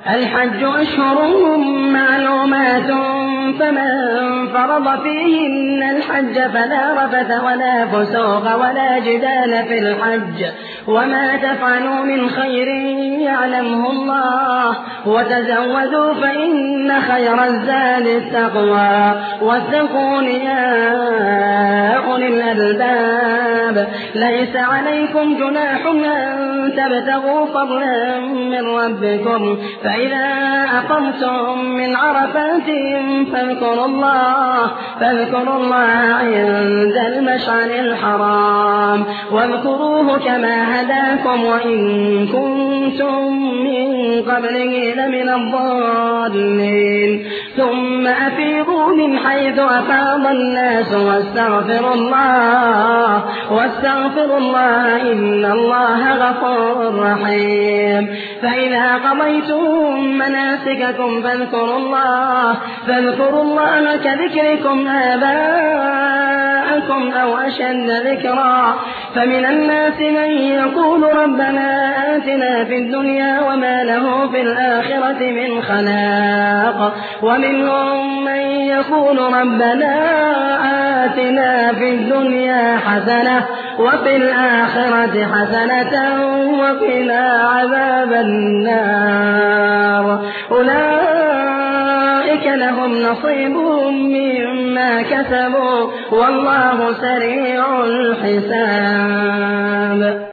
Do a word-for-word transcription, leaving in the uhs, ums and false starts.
الحج أشهر معلومات فمن فرض فيهن الحج فلا رفث ولا فسوق ولا جدال في الحج وما تفعلوا من خير يعلمه الله وتزودوا فإن خير الزاد التقوى واتقون يا أولي الألباب. ليس عليكم جناح أن تبتغوا فضلا من ربكم فإذا أقمتم من عرفات فاذكروا الله فاذكروا الله عند المشعر الحرام واذكروه كما هداكم وإن كنتم من قبله لمن الضالين. ثم أفيضوا من حيث أفاض الناس واستغفروا الله واستغفروا الله إن الله غفور رحيم. فإذا قضيتم مناسككم فاذكروا الله فاذكروا الله كذكركم آباءكم أو أشد ذكرا. فمن الناس من يقول ربنا آتنا في الدنيا وما له في الآخرة من خلاق ومنهم من يقول ربنا آتنا في الدنيا حسنة وفي الآخرة حسنة وقنا عذاب النار. أولئك لهم نصيب مما كسبوا والله سريع الحساب.